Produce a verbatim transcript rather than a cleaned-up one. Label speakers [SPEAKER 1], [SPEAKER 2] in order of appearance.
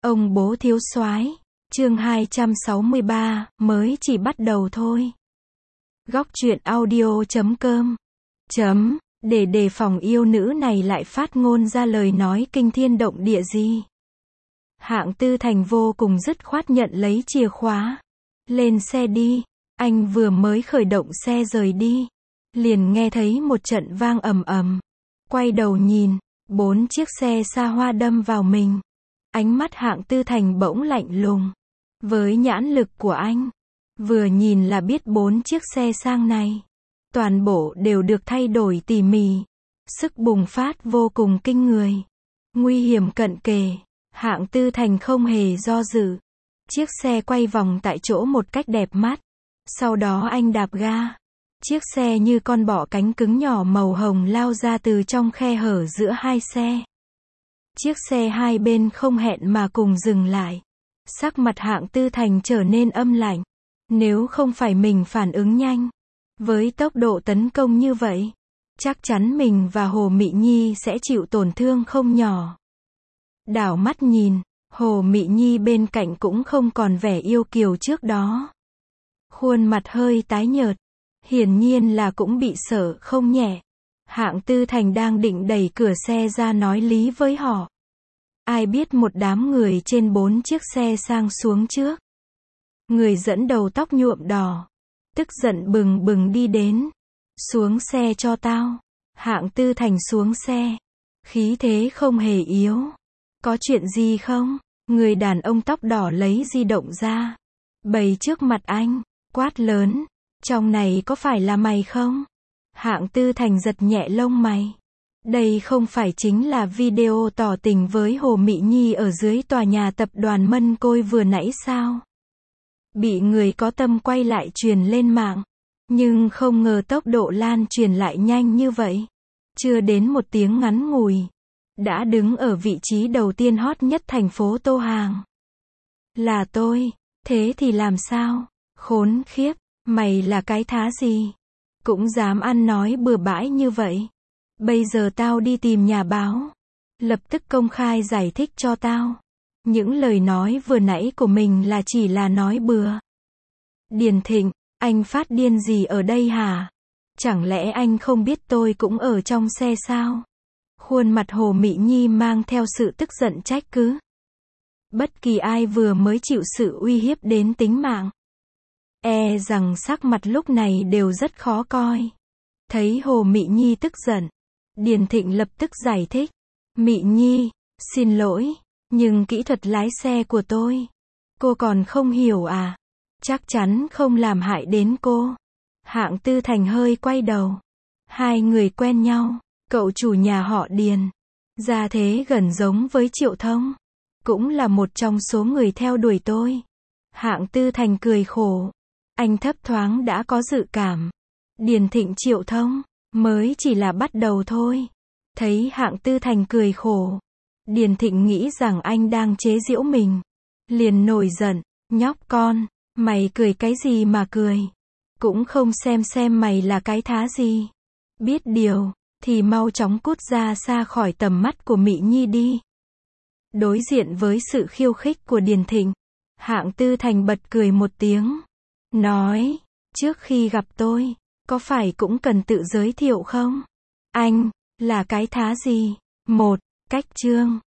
[SPEAKER 1] Ông bố thiếu soái, chương hai trăm sáu mươi ba, mới chỉ bắt đầu thôi. Góc truyện audio chấm com chấm, để đề phòng yêu nữ này lại phát ngôn ra lời nói kinh thiên động địa gì. Hạng Tư Thành vô cùng dứt khoát nhận lấy chìa khóa. Lên xe đi. Anh vừa mới khởi động xe rời đi, liền nghe thấy một trận vang ầm ầm. Quay đầu nhìn, bốn chiếc xe xa hoa đâm vào mình. Ánh mắt Hạng Tư Thành bỗng lạnh lùng. Với nhãn lực của anh, vừa nhìn là biết bốn chiếc xe sang này, toàn bộ đều được thay đổi tỉ mỉ. Sức bùng phát vô cùng kinh người. Nguy hiểm cận kề. Hạng Tư Thành không hề do dự. Chiếc xe quay vòng tại chỗ một cách đẹp mắt. Sau đó anh đạp ga. Chiếc xe như con bọ cánh cứng nhỏ màu hồng lao ra từ trong khe hở giữa hai xe. Chiếc xe hai bên không hẹn mà cùng dừng lại. Sắc mặt Hạng Tư Thành trở nên âm lạnh. Nếu không phải mình phản ứng nhanh, với tốc độ tấn công như vậy, chắc chắn mình và Hồ Mị Nhi sẽ chịu tổn thương không nhỏ. Đảo mắt nhìn, Hồ Mị Nhi bên cạnh cũng không còn vẻ yêu kiều trước đó. Khuôn mặt hơi tái nhợt, hiển nhiên là cũng bị sợ không nhẹ. Hạng Tư Thành đang định đẩy cửa xe ra nói lý với họ. Ai biết một đám người trên bốn chiếc xe sang xuống trước. Người dẫn đầu tóc nhuộm đỏ, tức giận bừng bừng đi đến. Xuống xe cho tao. Hạng Tư Thành xuống xe. Khí thế không hề yếu. Có chuyện gì không? Người đàn ông tóc đỏ lấy di động ra, bày trước mặt anh, quát lớn. Trong này có phải là mày không? Hạng Tư Thành giật nhẹ lông mày. Đây không phải chính là video tỏ tình với Hồ Mị Nhi ở dưới tòa nhà tập đoàn Mân Côi vừa nãy sao? Bị người có tâm quay lại truyền lên mạng. Nhưng không ngờ tốc độ lan truyền lại nhanh như vậy. Chưa đến một tiếng ngắn ngủi, đã đứng ở vị trí đầu tiên hot nhất thành phố Tô Hàng. Là tôi. Thế thì làm sao? Khốn khiếp, mày là cái thá gì? Cũng dám ăn nói bừa bãi như vậy. Bây giờ tao đi tìm nhà báo. Lập tức công khai giải thích cho tao. Những lời nói vừa nãy của mình là chỉ là nói bừa. Điền Thịnh, anh phát điên gì ở đây hả? Chẳng lẽ anh không biết tôi cũng ở trong xe sao? Khuôn mặt Hồ Mị Nhi mang theo sự tức giận trách cứ. Bất kỳ ai vừa mới chịu sự uy hiếp đến tính mạng, e rằng sắc mặt lúc này đều rất khó coi. Thấy Hồ Mị Nhi tức giận, Điền Thịnh lập tức giải thích. Mị Nhi, xin lỗi, nhưng kỹ thuật lái xe của tôi, cô còn không hiểu à? Chắc chắn không làm hại đến cô. Hạng Tư Thành hơi quay đầu. Hai người quen nhau. Cậu chủ nhà họ Điền, gia thế gần giống với Triệu Thông, cũng là một trong số người theo đuổi tôi. Hạng Tư Thành cười khổ. Anh thấp thoáng đã có dự cảm. Điền Thịnh Triệu Thông, mới chỉ là bắt đầu thôi. Thấy Hạng Tư Thành cười khổ, Điền Thịnh nghĩ rằng anh đang chế giễu mình. Liền nổi giận. Nhóc con, mày cười cái gì mà cười? Cũng không xem xem mày là cái thá gì. Biết điều thì mau chóng cút ra xa khỏi tầm mắt của Mị Nhi đi. Đối diện với sự khiêu khích của Điền Thịnh, Hạng Tư Thành bật cười một tiếng. Nói, trước khi gặp tôi, có phải cũng cần tự giới thiệu không? Anh, là cái thá gì? Một, cách chương.